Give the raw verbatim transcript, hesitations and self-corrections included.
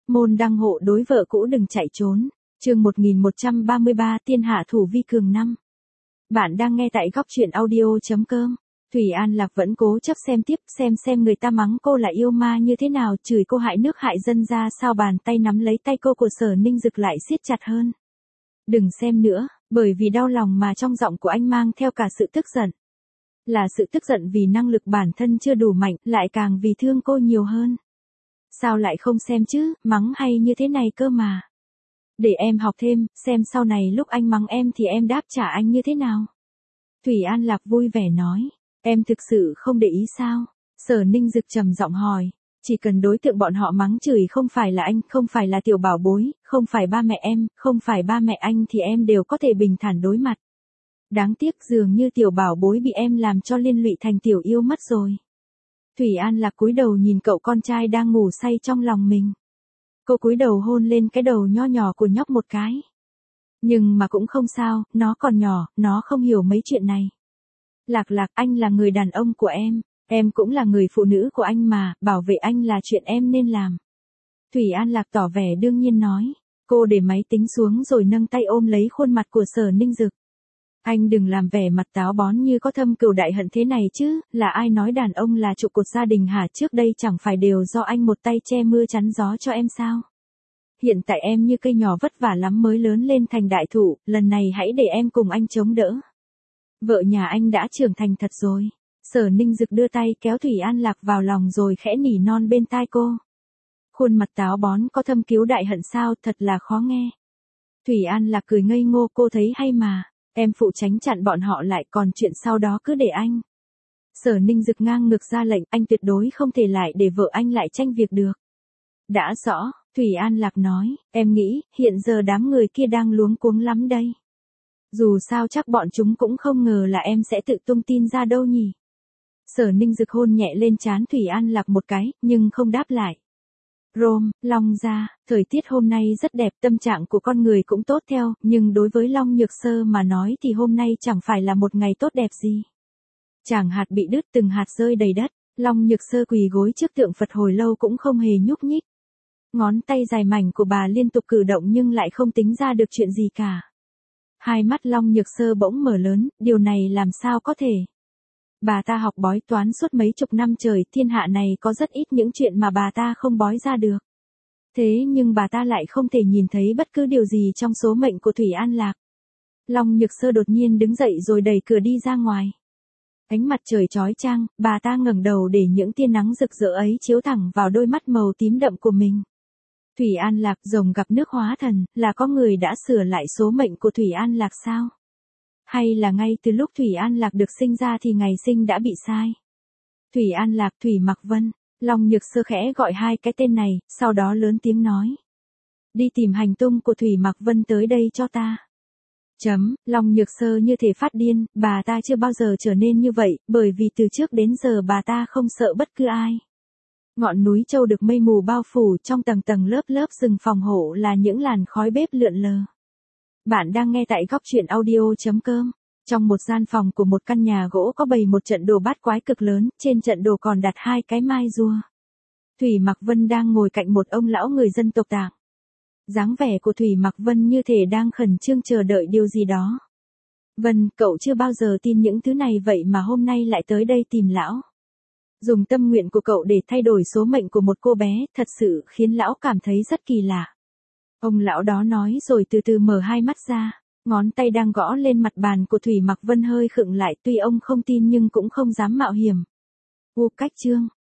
Môn đăng hộ đối vợ cũ đừng chạy trốn. Chương một nghìn một trăm ba mươi ba Tiên hạ thủ vi cường năm. Bạn đang nghe tại góc truyện audio chấm com. Thủy An Lạc vẫn cố chấp xem tiếp, xem xem người ta mắng cô là yêu ma như thế nào, chửi cô hại nước hại dân ra sao, bàn tay nắm lấy tay cô của Sở Ninh Dực lại siết chặt hơn. Đừng xem nữa, bởi vì đau lòng mà trong giọng của anh mang theo cả sự tức giận. Là sự tức giận vì năng lực bản thân chưa đủ mạnh, lại càng vì thương cô nhiều hơn. Sao lại không xem chứ, mắng hay như thế này cơ mà. Để em học thêm, xem sau này lúc anh mắng em thì em đáp trả anh như thế nào. Thủy An Lạc vui vẻ nói, em thực sự không để ý sao? Sở Ninh Dực trầm giọng hỏi, chỉ cần đối tượng bọn họ mắng chửi không phải là anh, không phải là tiểu bảo bối, không phải ba mẹ em, không phải ba mẹ anh thì em đều có thể bình thản đối mặt. Đáng tiếc dường như tiểu bảo bối bị em làm cho liên lụy thành tiểu yêu mất rồi. Thủy An Lạc cúi đầu nhìn cậu con trai đang ngủ say trong lòng mình. Cô cúi đầu hôn lên cái đầu nho nhỏ của nhóc một cái. Nhưng mà cũng không sao, nó còn nhỏ, nó không hiểu mấy chuyện này. Lạc Lạc, anh là người đàn ông của em, em cũng là người phụ nữ của anh mà, bảo vệ anh là chuyện em nên làm. Thủy An Lạc tỏ vẻ đương nhiên nói. Cô để máy tính xuống rồi nâng tay ôm lấy khuôn mặt của Sở Ninh Dực. Anh đừng làm vẻ mặt táo bón như có thâm cừu đại hận thế này chứ, là ai nói đàn ông là trụ cột gia đình hả, trước đây chẳng phải đều do anh một tay che mưa chắn gió cho em sao? Hiện tại em như cây nhỏ vất vả lắm mới lớn lên thành đại thụ, lần này hãy để em cùng anh chống đỡ. Vợ nhà anh đã trưởng thành thật rồi. Sở Ninh Dực đưa tay kéo Thủy An Lạc vào lòng rồi khẽ nỉ non bên tai cô. Khuôn mặt táo bón có thâm cứu đại hận sao, thật là khó nghe. Thủy An Lạc cười ngây ngô, cô thấy hay mà. Em phụ tránh chặn bọn họ lại, còn chuyện sau đó cứ để anh. Sở Ninh Dực ngang ngược ra lệnh, anh tuyệt đối không thể lại để vợ anh lại tranh việc được. Đã rõ, Thủy An Lạc nói, em nghĩ, hiện giờ đám người kia đang luống cuống lắm đây. Dù sao chắc bọn chúng cũng không ngờ là em sẽ tự tung tin ra đâu nhỉ. Sở Ninh Dực hôn nhẹ lên trán Thủy An Lạc một cái, nhưng không đáp lại. Rome, Long gia, thời tiết hôm nay rất đẹp, tâm trạng của con người cũng tốt theo, nhưng đối với Long Nhược Sơ mà nói thì hôm nay chẳng phải là một ngày tốt đẹp gì. Chàng hạt bị đứt, từng hạt rơi đầy đất, Long Nhược Sơ quỳ gối trước tượng Phật hồi lâu cũng không hề nhúc nhích. Ngón tay dài mảnh của bà liên tục cử động nhưng lại không tính ra được chuyện gì cả. Hai mắt Long Nhược Sơ bỗng mở lớn, điều này làm sao có thể. Bà ta học bói toán suốt mấy chục năm trời, thiên hạ này có rất ít những chuyện mà bà ta không bói ra được. Thế nhưng bà ta lại không thể nhìn thấy bất cứ điều gì trong số mệnh của Thủy An Lạc. Long Nhược Sơ đột nhiên đứng dậy rồi đẩy cửa đi ra ngoài. Ánh mặt trời chói chang, bà ta ngẩng đầu để những tia nắng rực rỡ ấy chiếu thẳng vào đôi mắt màu tím đậm của mình. Thủy An Lạc, rồng gặp nước hóa thần, là có người đã sửa lại số mệnh của Thủy An Lạc sao? Hay là ngay từ lúc Thủy An Lạc được sinh ra thì ngày sinh đã bị sai? Thủy An Lạc, Thủy Mặc Vân. Long Nhược Sơ khẽ gọi hai cái tên này, sau đó lớn tiếng nói. Đi tìm hành tung của Thủy Mặc Vân tới đây cho ta. Chấm, Long Nhược Sơ như thể phát điên, bà ta chưa bao giờ trở nên như vậy, bởi vì từ trước đến giờ bà ta không sợ bất cứ ai. Ngọn núi Châu được mây mù bao phủ, trong tầng tầng lớp lớp rừng phòng hộ là những làn khói bếp lượn lờ. Bạn đang nghe tại góc truyện audio chấm com. Trong một gian phòng của một căn nhà gỗ có bày một trận đồ bát quái cực lớn, trên trận đồ còn đặt hai cái mai rùa. Thủy Mặc Vân đang ngồi cạnh một ông lão người dân tộc Tạng. Dáng vẻ của Thủy Mặc Vân như thể đang khẩn trương chờ đợi điều gì đó. Vân, cậu chưa bao giờ tin những thứ này vậy mà hôm nay lại tới đây tìm lão. Dùng tâm nguyện của cậu để thay đổi số mệnh của một cô bé, thật sự khiến lão cảm thấy rất kỳ lạ. Ông lão đó nói rồi từ từ mở hai mắt ra, ngón tay đang gõ lên mặt bàn của Thủy Mặc Vân hơi khựng lại, tuy ông không tin nhưng cũng không dám mạo hiểm. U cách chương,